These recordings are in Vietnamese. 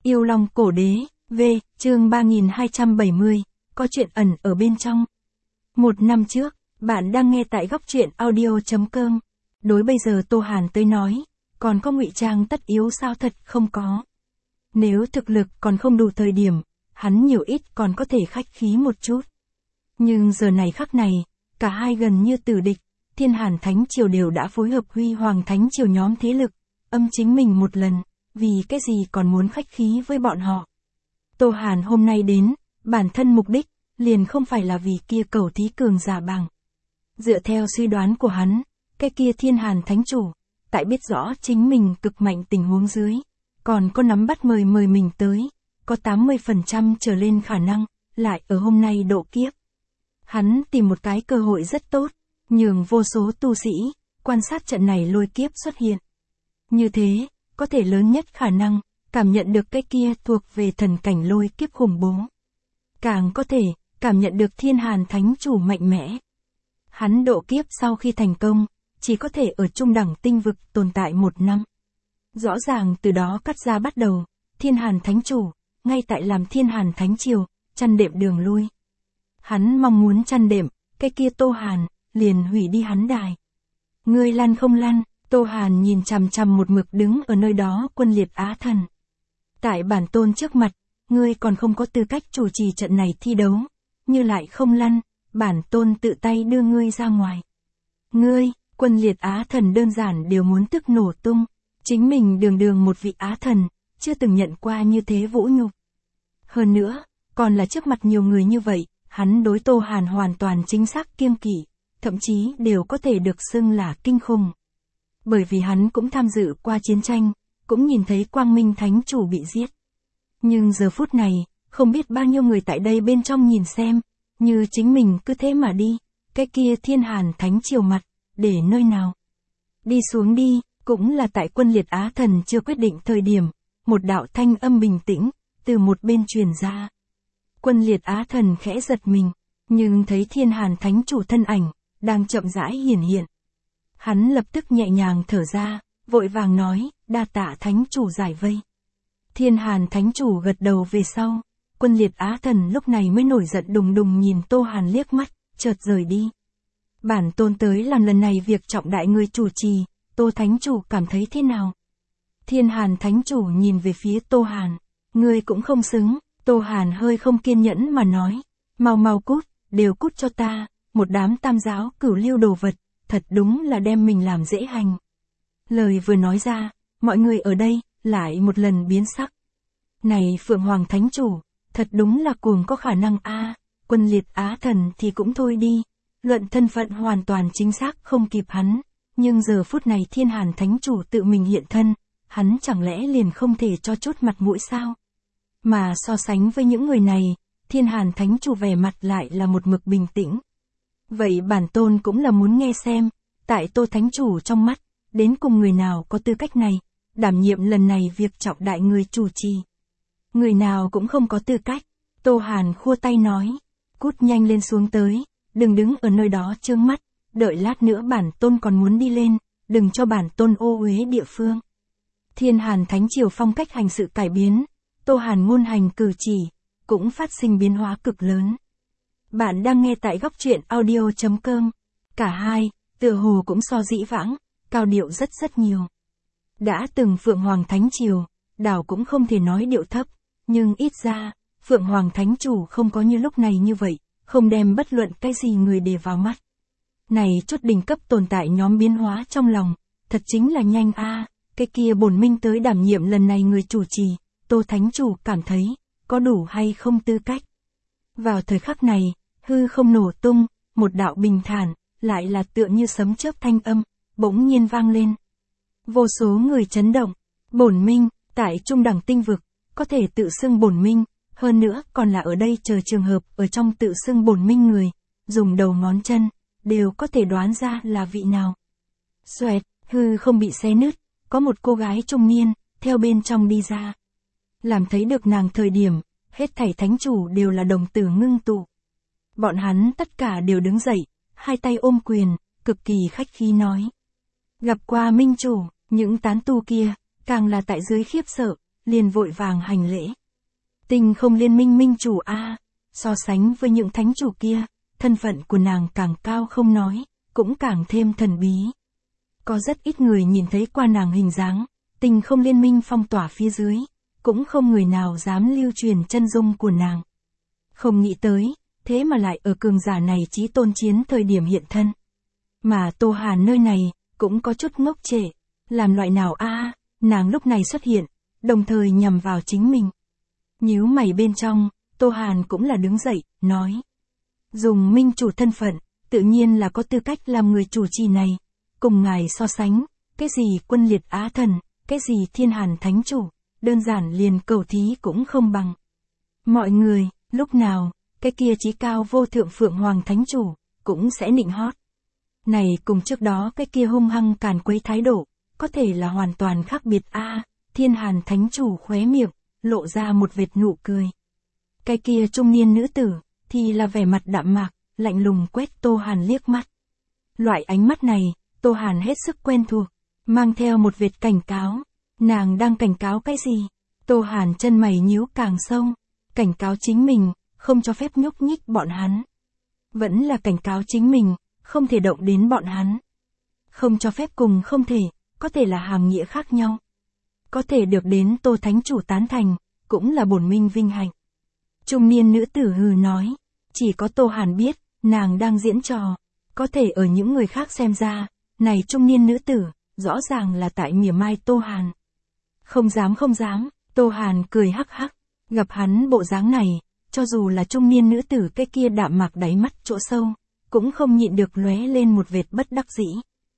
Yêu Long Cổ Đế, V, chương 3270, có chuyện ẩn ở bên trong. Một năm trước, bạn đang nghe tại góc truyện audio.com. Đối bây giờ Tô Hàn tới nói, còn có ngụy trang tất yếu sao? Thật không có. Nếu thực lực còn không đủ thời điểm, hắn nhiều ít còn có thể khách khí một chút. Nhưng giờ này khắc này, cả hai gần như tử địch, Thiên Hàn Thánh Triều đều đã phối hợp Huy Hoàng Thánh Triều nhóm thế lực, âm chính mình một lần, vì cái gì còn muốn khách khí với bọn họ. Tô Hàn hôm nay đến, bản thân mục đích, liền không phải là vì kia cầu thí cường giả bằng. Dựa theo suy đoán của hắn, cái kia Thiên Hàn Thánh Chủ, tại biết rõ chính mình cực mạnh tình huống dưới, còn có nắm bắt mời mình tới, có 80% trở lên khả năng, lại ở hôm nay độ kiếp. Hắn tìm một cái cơ hội rất tốt, nhường vô số tu sĩ, quan sát trận này lôi kiếp xuất hiện. Như thế, có thể lớn nhất khả năng, cảm nhận được cái kia thuộc về thần cảnh lôi kiếp khủng bố. Càng có thể, cảm nhận được Thiên Hàn Thánh Chủ mạnh mẽ. Hắn độ kiếp sau khi thành công, chỉ có thể ở trung đẳng tinh vực tồn tại 1 năm. Rõ ràng từ đó cắt ra bắt đầu, Thiên Hàn Thánh Chủ, ngay tại làm Thiên Hàn Thánh Triều, chăn đệm đường lui. Hắn mong muốn chăn đệm, cái kia Tô Hàn, liền hủy đi hắn đài. Ngươi lăn không lăn, Tô Hàn nhìn chằm chằm một mực đứng ở nơi đó Quân Liệt Á Thần. Tại bản tôn trước mặt, ngươi còn không có tư cách chủ trì trận này thi đấu, như lại không lăn, bản tôn tự tay đưa ngươi ra ngoài. Ngươi, Quân Liệt Á Thần đơn giản đều muốn tức nổ tung, chính mình đường một vị Á Thần, chưa từng nhận qua như thế vũ nhục. Hơn nữa, còn là trước mặt nhiều người như vậy, hắn đối Tô Hàn hoàn toàn chính xác kiêng kỵ, thậm chí đều có thể được xưng là kinh khủng. Bởi vì hắn cũng tham dự qua chiến tranh, cũng nhìn thấy Quang Minh Thánh Chủ bị giết. Nhưng giờ phút này, không biết bao nhiêu người tại đây bên trong nhìn xem, như chính mình cứ thế mà đi, cái kia Thiên Hàn Thánh Triều mặt, để nơi nào. Đi xuống đi, cũng là tại Quân Liệt Á Thần chưa quyết định thời điểm, một đạo thanh âm bình tĩnh, từ một bên truyền ra. Quân Liệt Á Thần khẽ giật mình, nhưng thấy Thiên Hàn Thánh Chủ thân ảnh, đang chậm rãi hiển hiện. Hắn lập tức nhẹ nhàng thở ra, vội vàng nói, đa tạ Thánh Chủ giải vây. Thiên Hàn Thánh Chủ gật đầu về sau, Quân Liệt Á Thần lúc này mới nổi giận đùng đùng nhìn Tô Hàn liếc mắt, chợt rời đi. Bản tôn tới làm lần này việc trọng đại người chủ trì, Tô Thánh Chủ cảm thấy thế nào? Thiên Hàn Thánh Chủ nhìn về phía Tô Hàn, ngươi cũng không xứng. Tô Hàn hơi không kiên nhẫn mà nói, mau cút, đều cút cho ta, một đám tam giáo cửu lưu đồ vật, thật đúng là đem mình làm dễ hành. Lời vừa nói ra, mọi người ở đây, lại một lần biến sắc. Này Phượng Hoàng Thánh Chủ, thật đúng là cuồng có khả năng a. Quân Liệt Á Thần thì cũng thôi đi, luận thân phận hoàn toàn chính xác không kịp hắn, nhưng giờ phút này Thiên Hàn Thánh Chủ tự mình hiện thân, hắn chẳng lẽ liền không thể cho chút mặt mũi sao? Mà so sánh với những người này, Thiên Hàn Thánh Chủ vẻ mặt lại là một mực bình tĩnh. Vậy bản tôn cũng là muốn nghe xem, tại Tô Thánh Chủ trong mắt, đến cùng người nào có tư cách này, đảm nhiệm lần này việc trọng đại người chủ trì. Người nào cũng không có tư cách, Tô Hàn khua tay nói, cút nhanh lên xuống tới, đừng đứng ở nơi đó trương mắt, đợi lát nữa bản tôn còn muốn đi lên, đừng cho bản tôn ô uế địa phương. Thiên Hàn Thánh Triều phong cách hành sự cải biến, Tô Hàn ngôn hành cử chỉ, cũng phát sinh biến hóa cực lớn. Bạn đang nghe tại góc truyện audio.com. Cả hai, tựa hồ cũng so dĩ vãng, cao điệu rất nhiều. Đã từng Phượng Hoàng Thánh Triều, đảo cũng không thể nói điệu thấp, nhưng ít ra, Phượng Hoàng Thánh Chủ không có như lúc này như vậy, không đem bất luận cái gì người để vào mắt. Này chút đỉnh cấp tồn tại nhóm biến hóa trong lòng, thật chính là nhanh a. Cái kia bổn minh tới đảm nhiệm lần này người chủ trì, Tô Thánh Chủ cảm thấy, có đủ hay không tư cách. Vào thời khắc này, hư không nổ tung, một đạo bình thản, lại là tựa như sấm chớp thanh âm, bỗng nhiên vang lên. Vô số người chấn động, bổn minh, tại trung đẳng tinh vực, có thể tự xưng bổn minh, hơn nữa còn là ở đây chờ trường hợp ở trong tự xưng bổn minh người, dùng đầu ngón chân, đều có thể đoán ra là vị nào. Xoẹt, hư không bị xé nứt, có một cô gái trung niên, theo bên trong đi ra. Làm thấy được nàng thời điểm, hết thảy thánh chủ đều là đồng tử ngưng tụ. Bọn hắn tất cả đều đứng dậy, hai tay ôm quyền, cực kỳ khách khí nói. Gặp qua minh chủ, những tán tu kia, càng là tại dưới khiếp sợ, liền vội vàng hành lễ. Tinh không liên minh minh chủ a, so sánh với những thánh chủ kia, thân phận của nàng càng cao không nói, cũng càng thêm thần bí. Có rất ít người nhìn thấy qua nàng hình dáng, tinh không liên minh phong tỏa phía dưới, cũng không người nào dám lưu truyền chân dung của nàng. Không nghĩ tới, thế mà lại ở cường giả này chí tôn chiến thời điểm hiện thân. Mà Tô Hàn nơi này, cũng có chút ngốc trệ, làm loại nào a, nàng lúc này xuất hiện, đồng thời nhằm vào chính mình. Nhíu mày bên trong, Tô Hàn cũng là đứng dậy, nói. Dùng minh chủ thân phận, tự nhiên là có tư cách làm người chủ trì này. Cùng ngài so sánh, cái gì quân liệt Á Thần, cái gì Thiên Hàn Thánh Chủ, đơn giản liền cầu thí cũng không bằng. Mọi người, lúc nào, cái kia chí cao vô thượng Phượng Hoàng Thánh Chủ, cũng sẽ nịnh hót. Này cùng trước đó cái kia hung hăng càn quấy thái độ, có thể là hoàn toàn khác biệt a. Thiên Hàn Thánh Chủ khóe miệng, lộ ra một vệt nụ cười. Cái kia trung niên nữ tử, thì là vẻ mặt đạm mạc, lạnh lùng quét Tô Hàn liếc mắt. Loại ánh mắt này, Tô Hàn hết sức quen thuộc, mang theo một vệt cảnh cáo. Nàng đang cảnh cáo cái gì? Tô Hàn chân mày nhíu càng sâu, cảnh cáo chính mình, không cho phép nhúc nhích bọn hắn. Vẫn là cảnh cáo chính mình, không thể động đến bọn hắn. Không cho phép cùng không thể, có thể là hàm nghĩa khác nhau. Có thể được đến Tô Thánh Chủ tán thành, cũng là bổn minh vinh hạnh. Trung niên nữ tử hừ nói, chỉ có Tô Hàn biết, nàng đang diễn trò. Có thể ở những người khác xem ra, này trung niên nữ tử, rõ ràng là tại mỉa mai Tô Hàn. Không dám, Tô Hàn cười hắc hắc, gặp hắn bộ dáng này, cho dù là trung niên nữ tử cái kia đạm mạc đáy mắt chỗ sâu, cũng không nhịn được lóe lên một vệt bất đắc dĩ.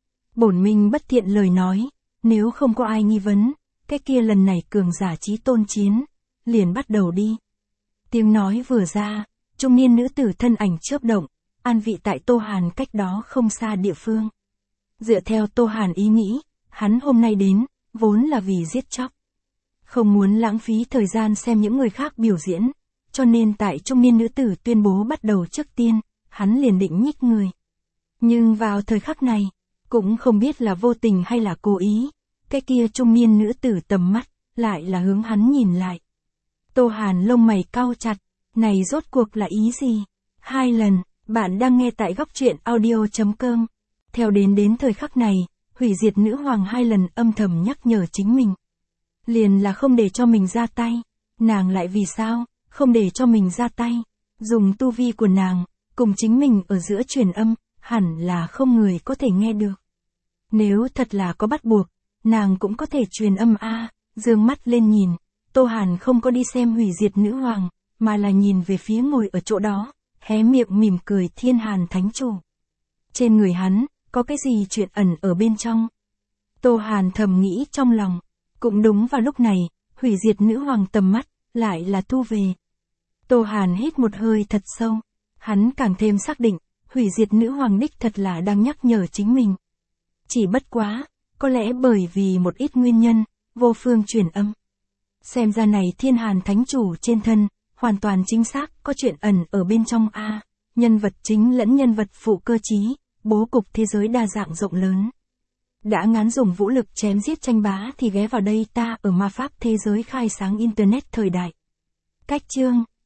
Bổn minh bất thiện lời nói, nếu không có ai nghi vấn, cái kia lần này cường giả chí tôn chiến, liền bắt đầu đi. Tiếng nói vừa ra, trung niên nữ tử thân ảnh chớp động, an vị tại Tô Hàn cách đó không xa địa phương. Dựa theo Tô Hàn ý nghĩ, hắn hôm nay đến, vốn là vì giết chóc. Không muốn lãng phí thời gian xem những người khác biểu diễn, cho nên tại trung niên nữ tử tuyên bố bắt đầu trước tiên, hắn liền định nhích người. Nhưng vào thời khắc này, cũng không biết là vô tình hay là cố ý, cái kia trung niên nữ tử tầm mắt, lại là hướng hắn nhìn lại. Tô Hàn lông mày cau chặt, này rốt cuộc là ý gì? 2 lần, bạn đang nghe tại góc truyện audio.com. Theo đến thời khắc này, hủy diệt nữ hoàng 2 lần âm thầm nhắc nhở chính mình. Liền là không để cho mình ra tay. Nàng lại vì sao, không để cho mình ra tay? Dùng tu vi của nàng, cùng chính mình ở giữa truyền âm, hẳn là không người có thể nghe được. Nếu thật là có bắt buộc, nàng cũng có thể truyền âm dương mắt lên nhìn. Tô Hàn không có đi xem hủy diệt nữ hoàng, mà là nhìn về phía ngồi ở chỗ đó, hé miệng mỉm cười Thiên Hàn Thánh Chủ. Trên người hắn, có cái gì chuyện ẩn ở bên trong? Tô Hàn thầm nghĩ trong lòng. Cũng đúng vào lúc này, hủy diệt nữ hoàng tầm mắt, lại là thu về. Tô Hàn hít một hơi thật sâu. Hắn càng thêm xác định, hủy diệt nữ hoàng đích thật là đang nhắc nhở chính mình. Chỉ bất quá, có lẽ bởi vì một ít nguyên nhân, vô phương truyền âm. Xem ra này Thiên Hàn Thánh Chủ trên thân, hoàn toàn chính xác có chuyện ẩn ở bên trong nhân vật chính lẫn nhân vật phụ cơ chí, bố cục thế giới đa dạng rộng lớn. Đã ngán dùng vũ lực chém giết tranh bá thì ghé vào đây ta ở ma pháp thế giới khai sáng internet thời đại. Cách chương